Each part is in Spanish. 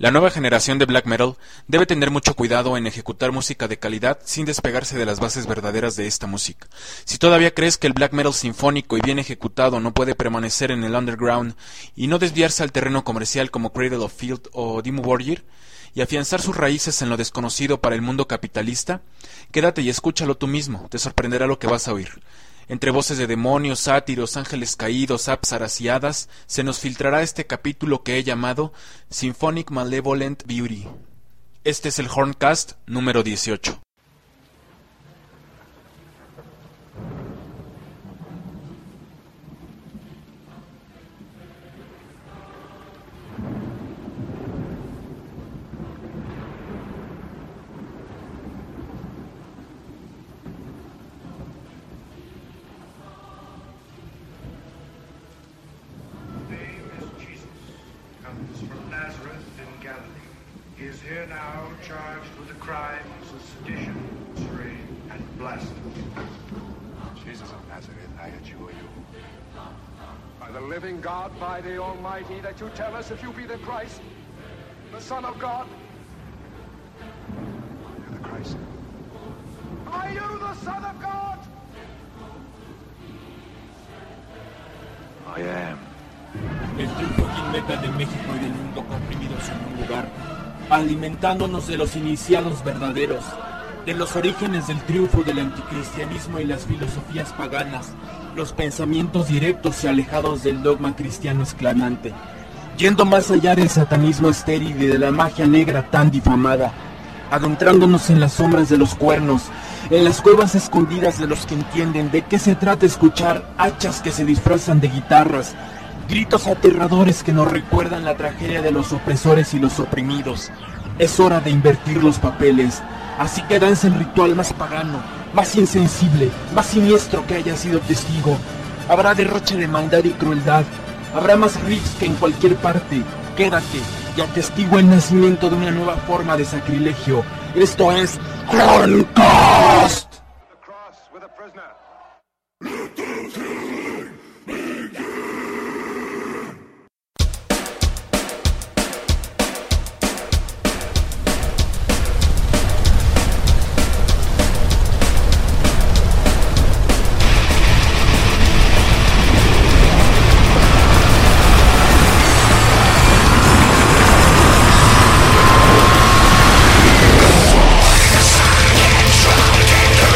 La nueva generación de black metal debe tener mucho cuidado en ejecutar música de calidad sin despegarse de las bases verdaderas de esta música. Si todavía crees que el black metal sinfónico y bien ejecutado no puede permanecer en el underground y no desviarse al terreno comercial como Cradle of Filth o Dimmu Borgir, y afianzar sus raíces en lo desconocido para el mundo capitalista, quédate y escúchalo tú mismo, te sorprenderá lo que vas a oír. Entre voces de demonios, sátiros, ángeles caídos, apsaras y hadas, se nos filtrará este capítulo que he llamado Symphonic Malevolent Beauty. Este es el Horncast número 18. Here now charged with the crimes of sedition, usury, and blasphemy. Jesus of Nazareth, I adjure you. By the living God, by the Almighty, that you tell us if you be the Christ, the Son of God. You're the Christ. Are you the Son of God? I am. El triunfo metal de México y del mundo comprimidos en un lugar, alimentándonos de los iniciados verdaderos, de los orígenes del triunfo del anticristianismo y las filosofías paganas, los pensamientos directos y alejados del dogma cristiano esclavante, yendo más allá del satanismo estéril y de la magia negra tan difamada, adentrándonos en las sombras de los cuernos, en las cuevas escondidas de los que entienden de qué se trata escuchar hachas que se disfrazan de guitarras, gritos aterradores que nos recuerdan la tragedia de los opresores y los oprimidos. Es hora de invertir los papeles, así que danza el ritual más pagano, más insensible, más siniestro que haya sido testigo. Habrá derroche de maldad y crueldad, habrá más riffs que en cualquier parte. Quédate y atestigua el nacimiento de una nueva forma de sacrilegio. Esto es Horncast. Get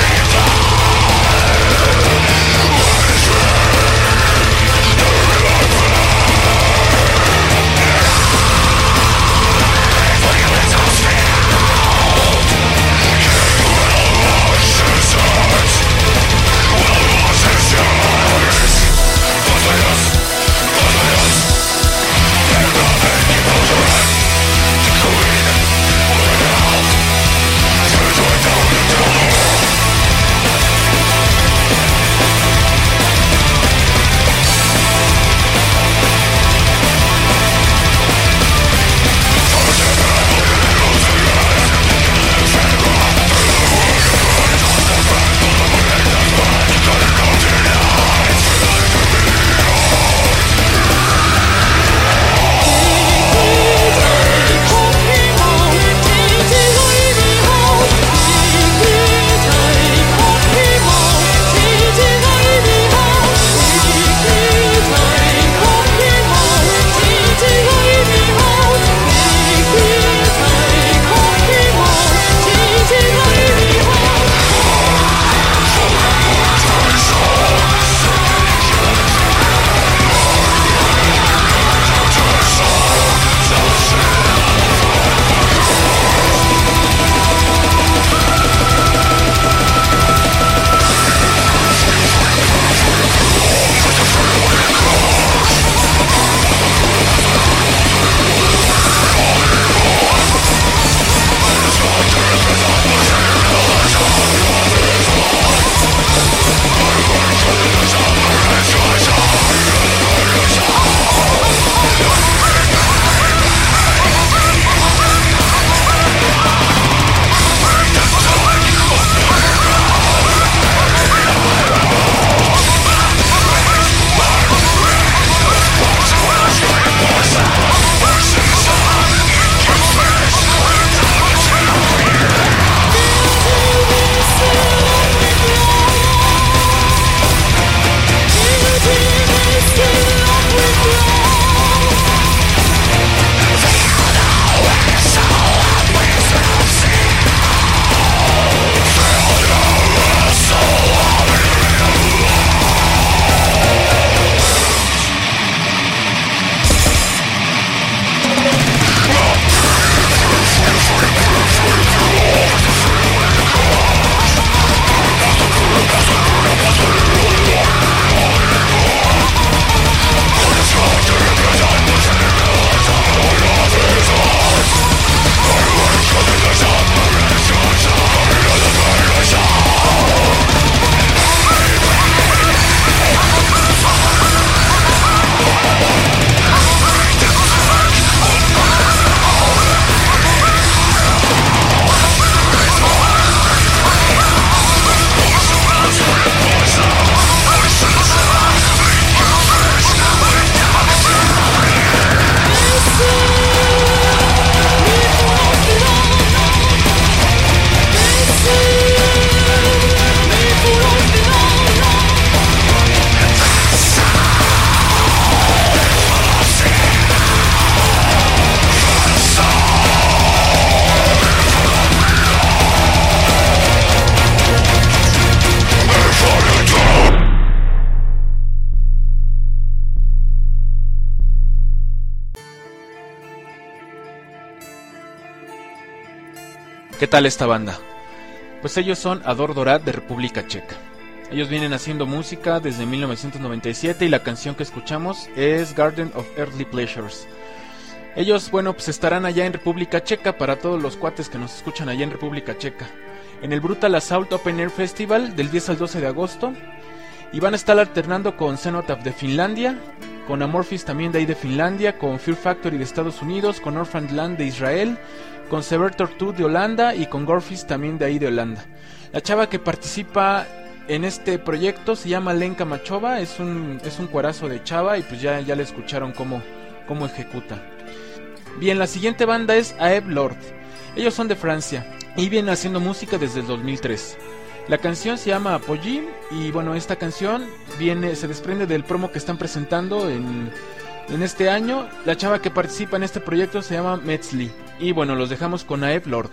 ¿Qué tal esta banda? Pues ellos son Ador Dorad de República Checa. Ellos vienen haciendo música desde 1997 y la canción que escuchamos es Garden of Earthly Pleasures. Ellos, bueno, pues estarán allá en República Checa para todos los cuates que nos escuchan allá en República Checa. En el Brutal Assault Open Air Festival del 10 al 12 de agosto. Y van a estar alternando con Cenotaph de Finlandia, con Amorphis también de ahí de Finlandia, con Fear Factory de Estados Unidos, con Orphaned Land de Israel, con Severtor 2 de Holanda y con Gorfist también de ahí de Holanda. La chava que participa en este proyecto se llama Lenka Machova, es un cuarazo de chava y pues ya le escucharon cómo ejecuta. Bien, la siguiente banda es Aeb Lord. Ellos son de Francia y vienen haciendo música desde el 2003. La canción se llama Apogee y bueno, esta canción se desprende del promo que están presentando en este año. La chava que participa en este proyecto se llama Metzli. Y bueno, los dejamos con Aeb Lord.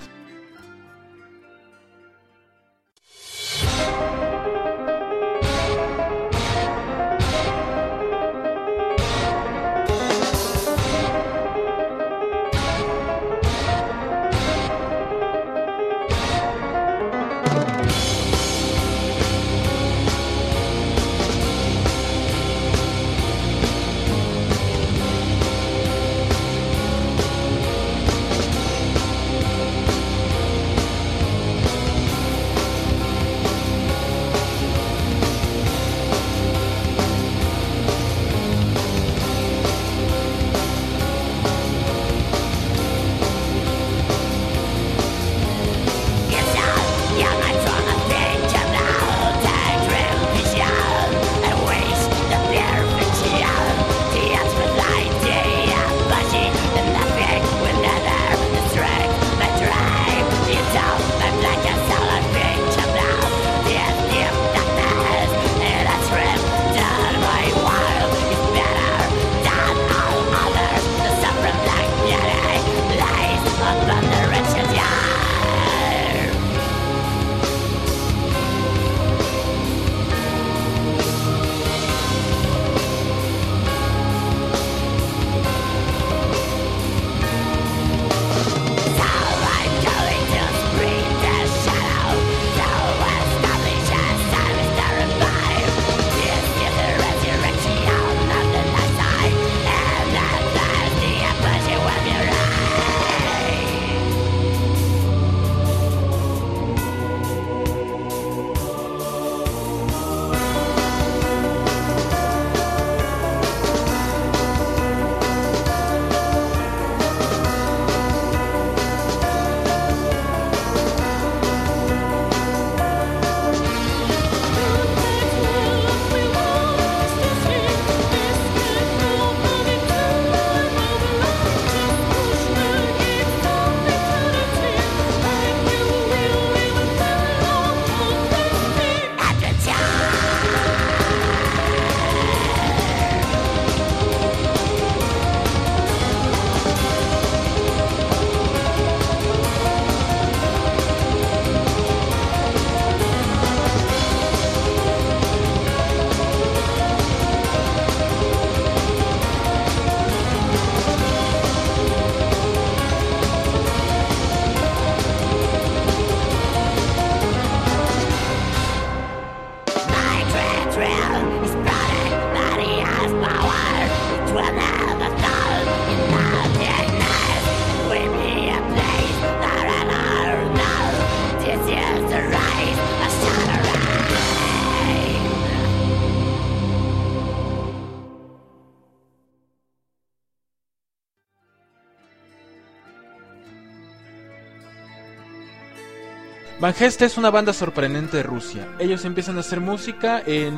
Van Heste es una banda sorprendente de Rusia. Ellos empiezan a hacer música en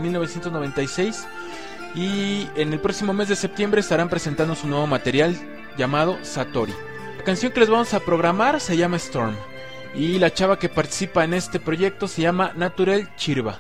1996 y en el próximo mes de septiembre estarán presentando su nuevo material llamado Satori. La canción que les vamos a programar se llama Storm y la chava que participa en este proyecto se llama Naturel Chirva.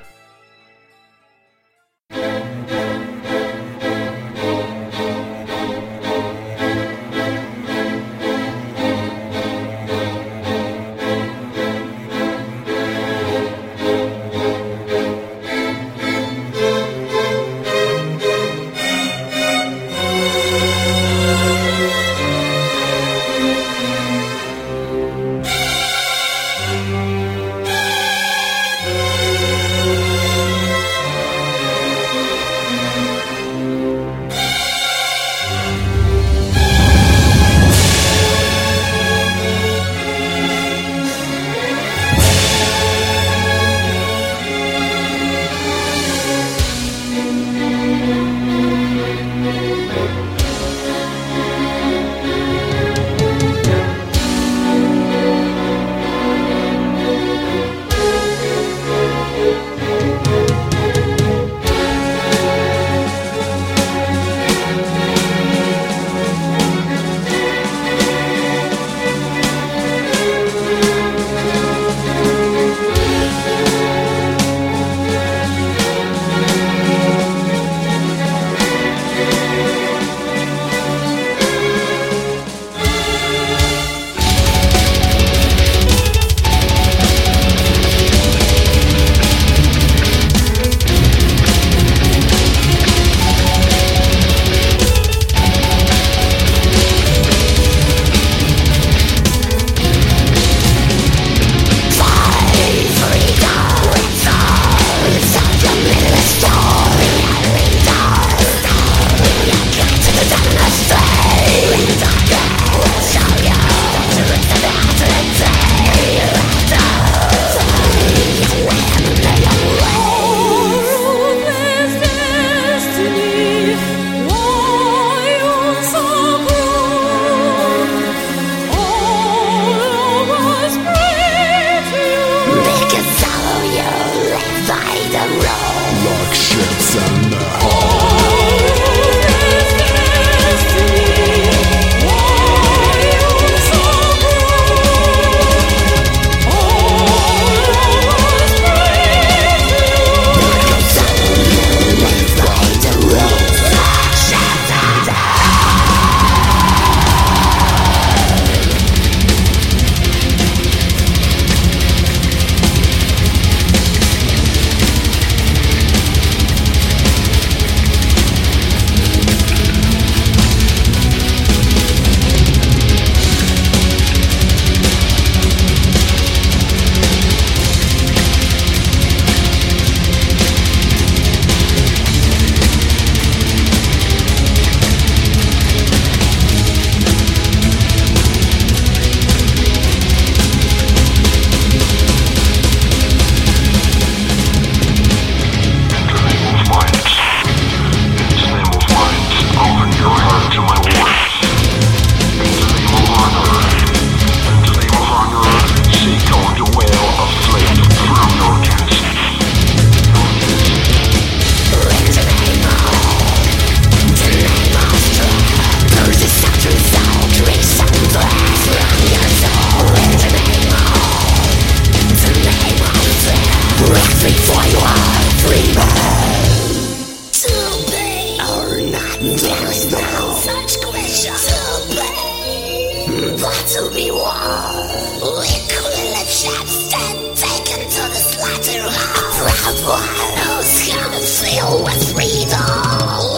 battle be won. Liquid chaps then taken to the slaughterhouse. Proud one who's gonna fill with freedom.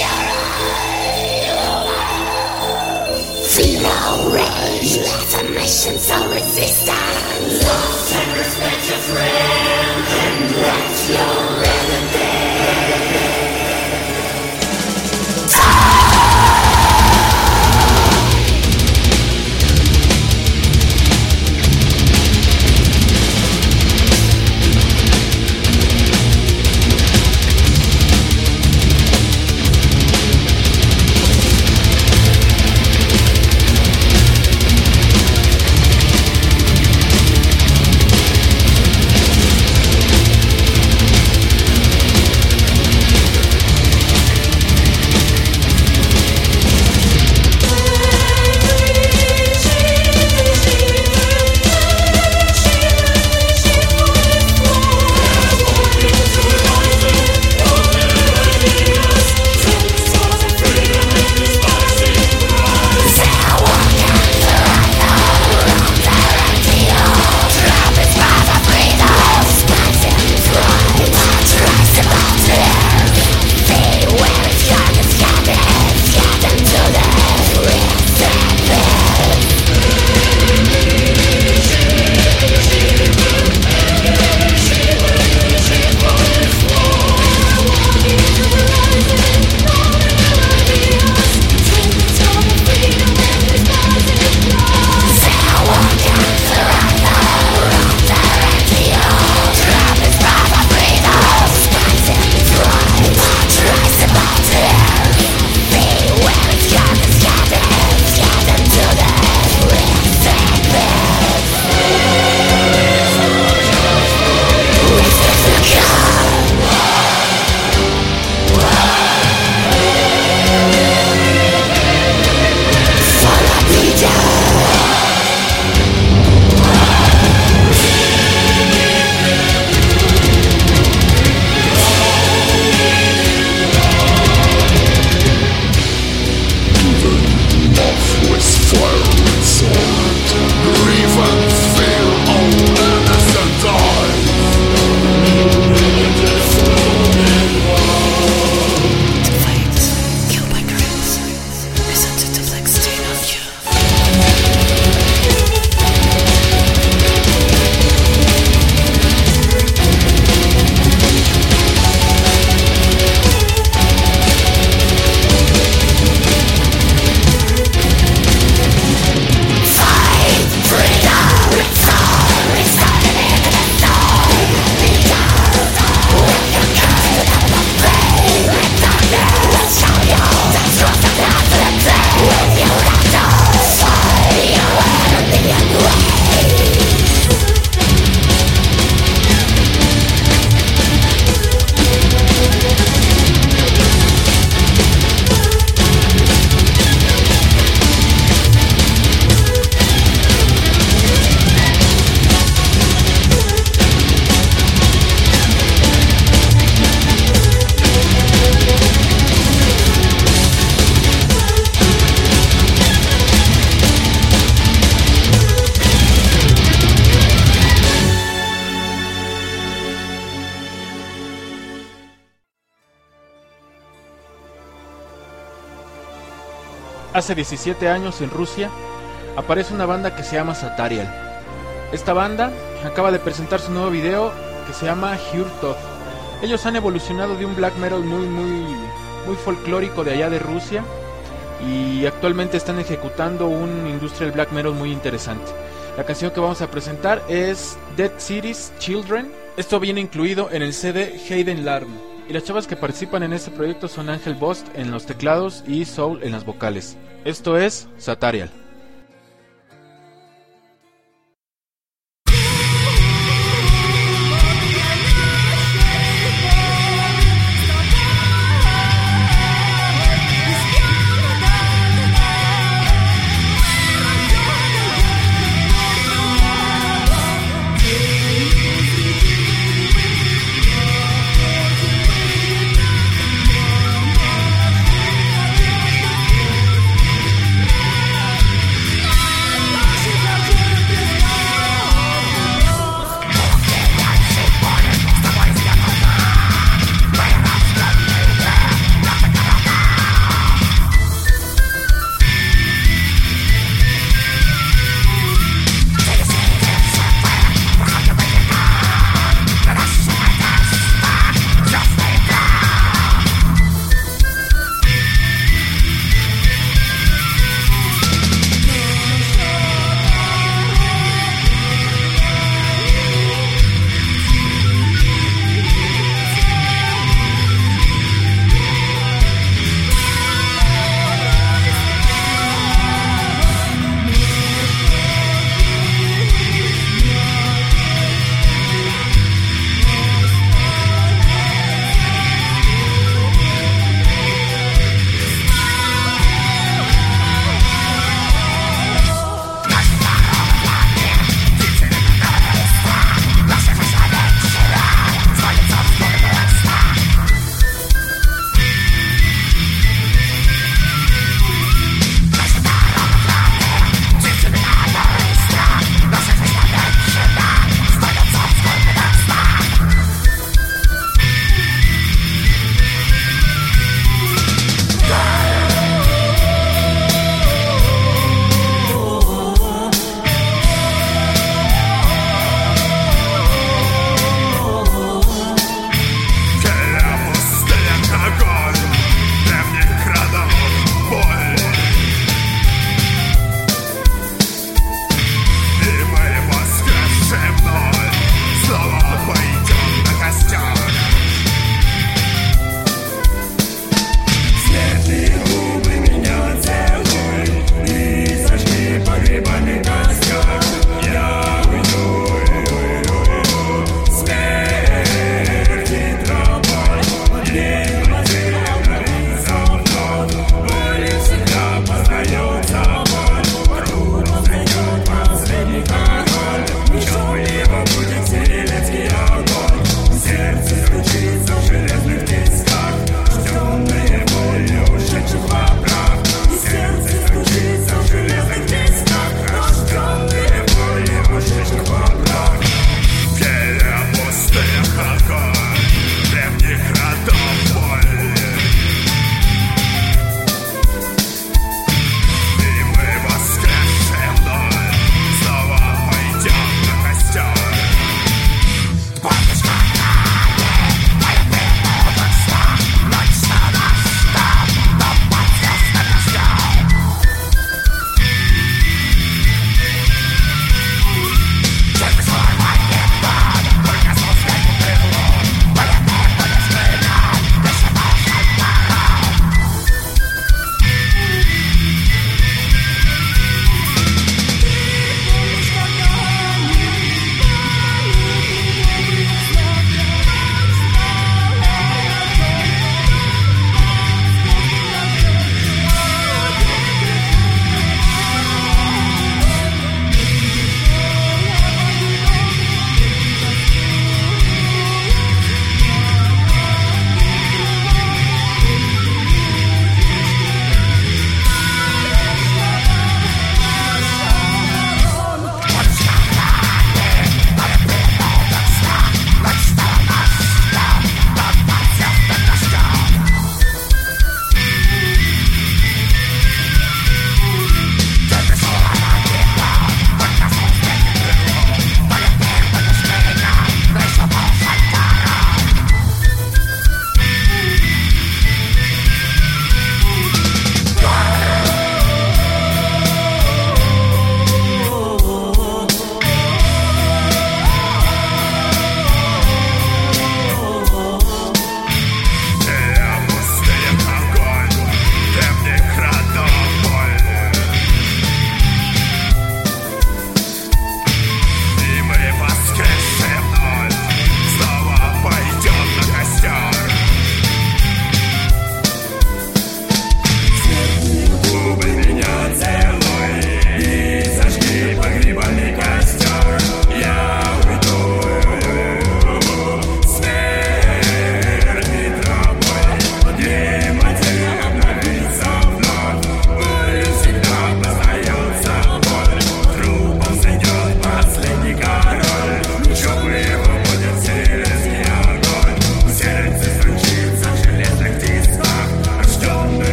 Feel our rage, let the missions of resistance. Love and respect your friend, and let your enemy. Hace 17 años en Rusia aparece una banda que se llama Satarial. Esta banda acaba de presentar su nuevo video que se llama Hurtov. Ellos han evolucionado de un black metal muy folclórico de allá de Rusia y actualmente están ejecutando un industrial black metal muy interesante. La canción que vamos a presentar es Dead Cities Children. Esto viene incluido en el CD Hayden Larm. Y las chavas que participan en este proyecto son Ángel Bost en los teclados y Soul en las vocales. Esto es Satarial.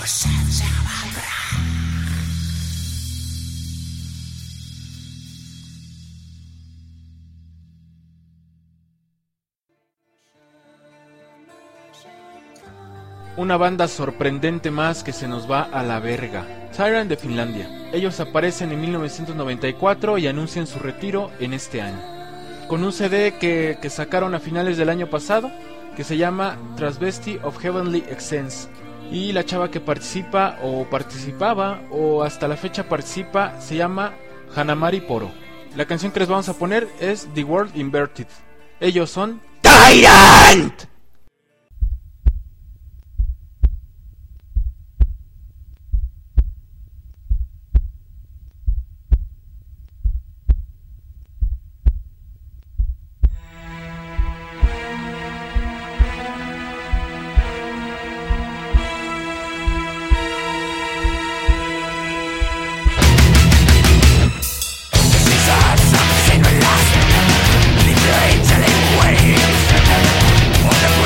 Una banda sorprendente más que se nos va a la verga. Siren de Finlandia. Ellos aparecen en 1994 y anuncian su retiro en este año, con un CD que sacaron a finales del año pasado, que se llama Transvesti of Heavenly Essence. Y la chava que participa o participaba o hasta la fecha participa se llama Hanamari Poro. La canción que les vamos a poner es The World Inverted. Ellos son Tyrant. Something lost, the angelic waves of the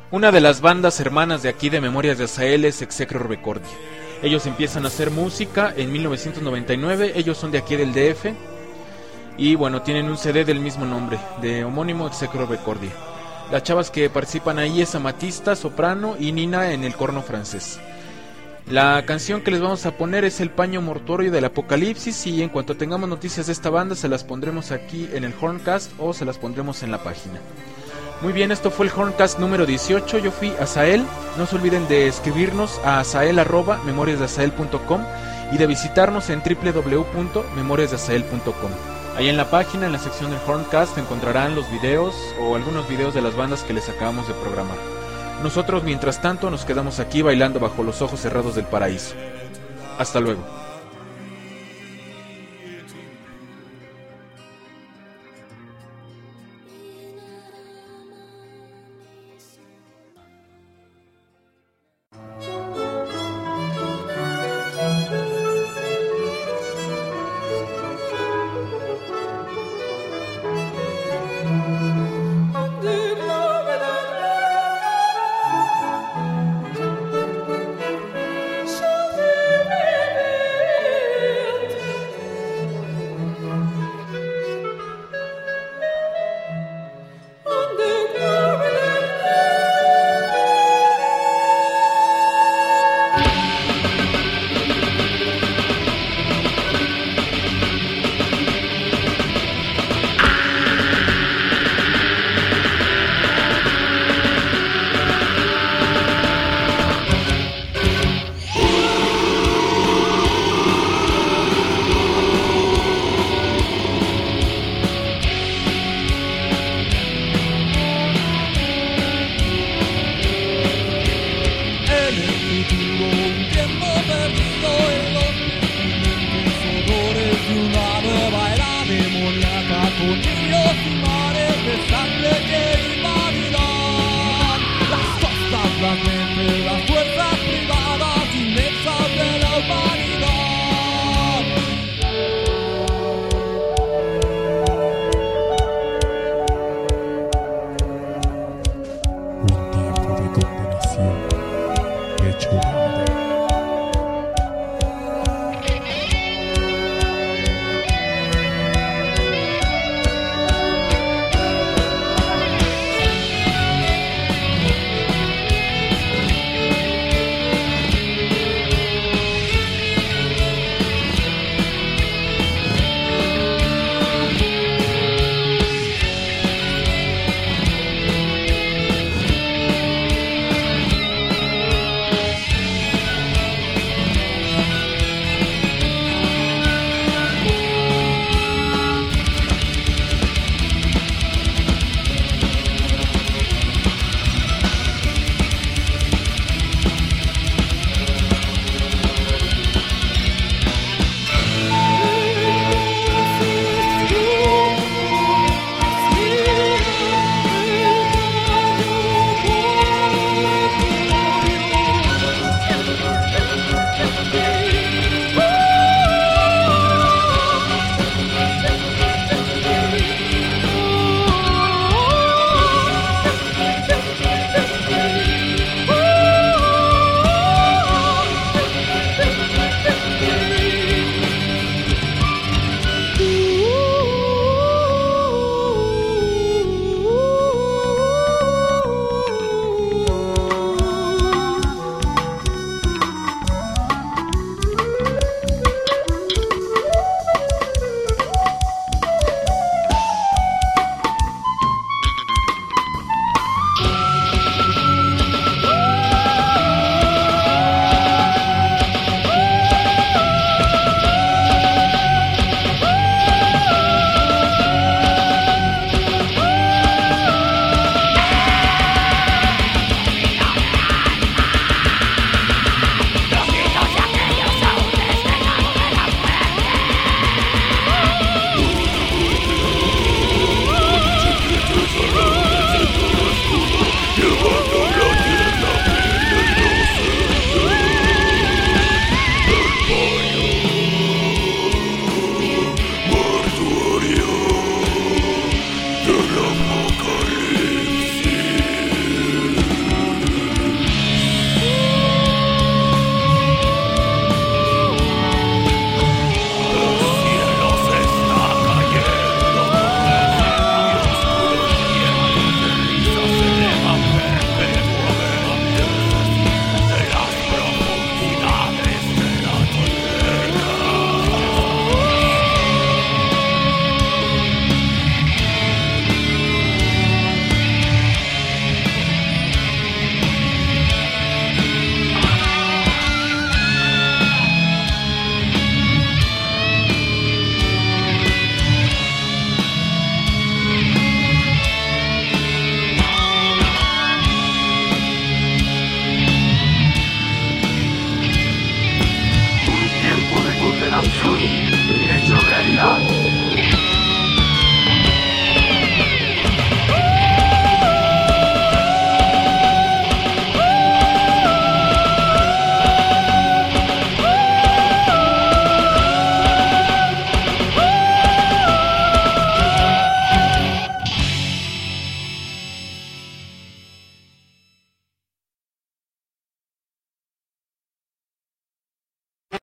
Una de las bandas hermanas de aquí de Memorias de Asael es Execro Recordia. Ellos empiezan a hacer música en 1999, ellos son de aquí del DF y bueno, tienen un CD del mismo nombre, de homónimo Execro Recordia. Las chavas que participan ahí es Amatista, soprano, y Nina en el corno francés. La canción que les vamos a poner es El paño mortuorio del Apocalipsis, y en cuanto tengamos noticias de esta banda se las pondremos aquí en el Horncast o se las pondremos en la página. Muy bien, esto fue el Horncast número 18, yo fui Asael. No se olviden de escribirnos a asael@memoriasdeasael.com y de visitarnos en www.memoriasdeasael.com. Ahí en la página, en la sección del Horncast, encontrarán los videos o algunos videos de las bandas que les acabamos de programar. Nosotros, mientras tanto, nos quedamos aquí bailando bajo los ojos cerrados del paraíso. Hasta luego.